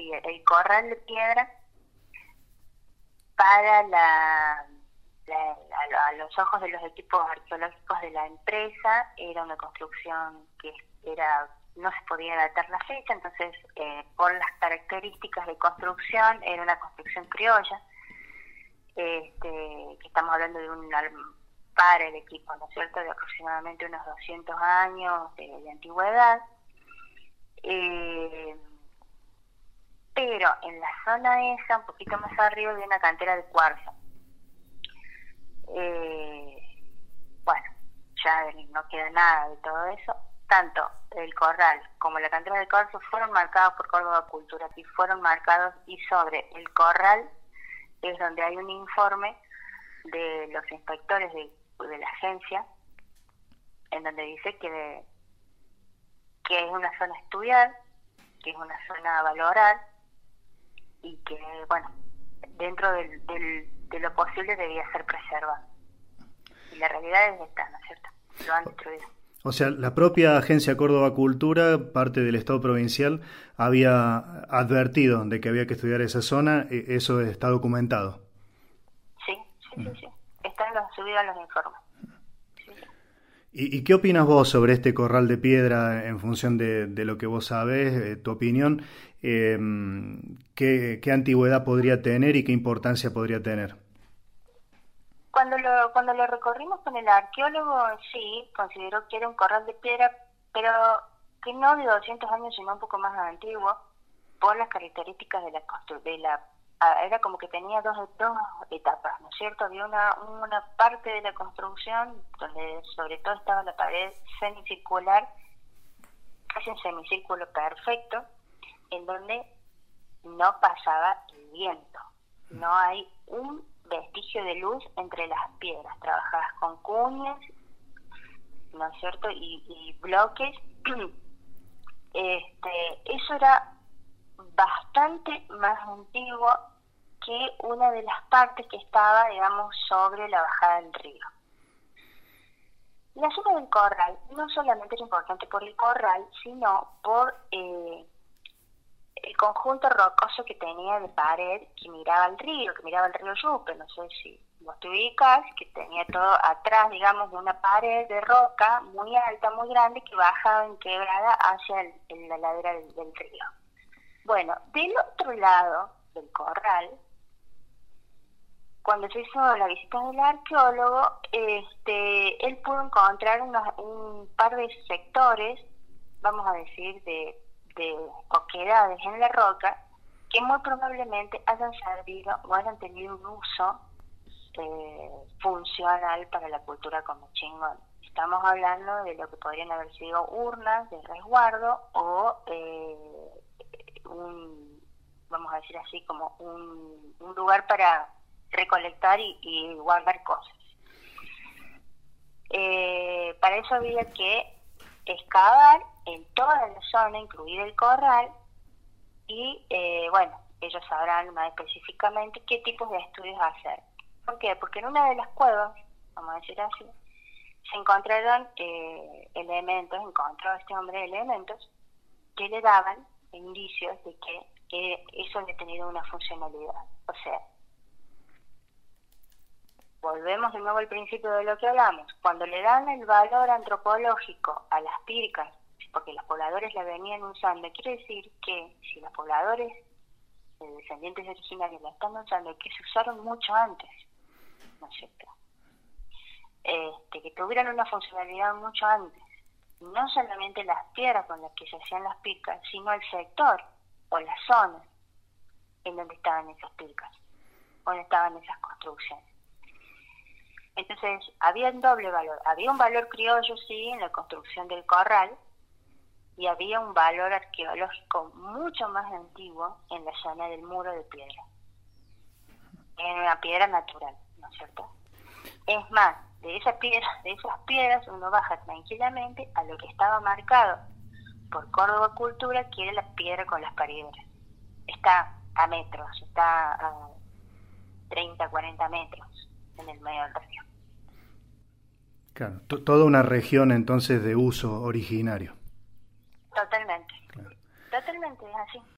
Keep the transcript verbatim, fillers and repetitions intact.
y el corral de piedra para la, la, a, a los ojos de los equipos arqueológicos de la empresa era una construcción que era no se podía datar la fecha, entonces eh, por las características de construcción era una construcción criolla, este, que estamos hablando de un para el equipo, ¿no es cierto?, de aproximadamente unos doscientos años de, de antigüedad. Eh, pero en la zona esa, un poquito más arriba, había una cantera de cuarzo. Eh, bueno, ya no queda nada de todo eso. Tanto el corral como la cantera de cuarzo fueron marcados por Córdoba Cultura y fueron marcados, y sobre el corral es donde hay un informe de los inspectores de, de la agencia, en donde dice que, de, que es una zona a estudiar, que es una zona a valorar, y que, bueno, dentro del, del, de lo posible debía ser preservada. Y la realidad es esta, ¿no es cierto? Lo han destruido. O sea, la propia Agencia Córdoba Cultura, parte del Estado provincial, había advertido de que había que estudiar esa zona. ¿Eso está documentado? Sí, sí, sí, sí. Están los, subidos los informes. Sí, sí. ¿Y, ¿Y qué opinas vos sobre este corral de piedra en función de, de lo que vos sabés, eh, tu opinión? Eh, ¿qué, ¿Qué antigüedad podría tener y qué importancia podría tener? Cuando lo, cuando lo recorrimos con el arqueólogo, sí, consideró que era un corral de piedra, pero que no de doscientos años, sino un poco más antiguo, por las características de la de la era como que tenía dos, dos etapas, ¿no es cierto? Había una, una parte de la construcción donde sobre todo estaba la pared semicircular, casi un semicírculo perfecto, en donde no pasaba el viento. No hay un vestigio de luz entre las piedras, trabajadas con cuñas, ¿no es cierto?, y, y bloques. Este, eso era bastante más antiguo que una de las partes que estaba, digamos, sobre la bajada del río. La zona del corral no solamente era importante por el corral, sino por eh, el conjunto rocoso que tenía de pared que miraba al río, que miraba al río Yupe. No sé si vos te ubicás, que tenía todo atrás, digamos, una pared de roca muy alta, muy grande, que bajaba en quebrada hacia el, el, la ladera del, del río. Bueno, del otro lado del corral, cuando se hizo la visita del arqueólogo, este, él pudo encontrar unos, un par de sectores, vamos a decir, de, de oquedades en la roca, que muy probablemente hayan servido o hayan tenido un uso eh, funcional para la cultura Comochingón. Estamos hablando de lo que podrían haber sido urnas de resguardo o eh, un, vamos a decir así, como un, un lugar para recolectar y, y guardar cosas. Eh, para eso había que excavar en toda la zona, incluida el corral, y eh, bueno, ellos sabrán más específicamente qué tipos de estudios hacer. ¿Por qué? Porque en una de las cuevas, vamos a decir así, se encontraron eh, elementos, encontró este hombre elementos que le daban indicios de que, que eso había tenido una funcionalidad. O sea, volvemos de nuevo al principio de lo que hablamos. Cuando le dan el valor antropológico a las pircas, porque los pobladores la venían usando, quiere decir que si los pobladores eh, descendientes originarios la están usando, que se usaron mucho antes, ¿no es cierto? Este, que tuvieran una funcionalidad mucho antes. No solamente las piedras con las que se hacían las pircas, sino el sector o la zona en donde estaban esas pircas, donde estaban esas construcciones. Entonces, había un doble valor. Había un valor criollo, sí, en la construcción del corral, y había un valor arqueológico mucho más antiguo en la zona del muro de piedra. En una piedra natural, ¿no es cierto? Es más, de esas piedras, de esas piedras uno baja tranquilamente a lo que estaba marcado por Córdoba Cultura, que era la piedra con las paredes. Está a metros, está a treinta, cuarenta metros en el medio del río. Claro, to- toda una región entonces de uso originario. Totalmente. Claro. Totalmente, es así.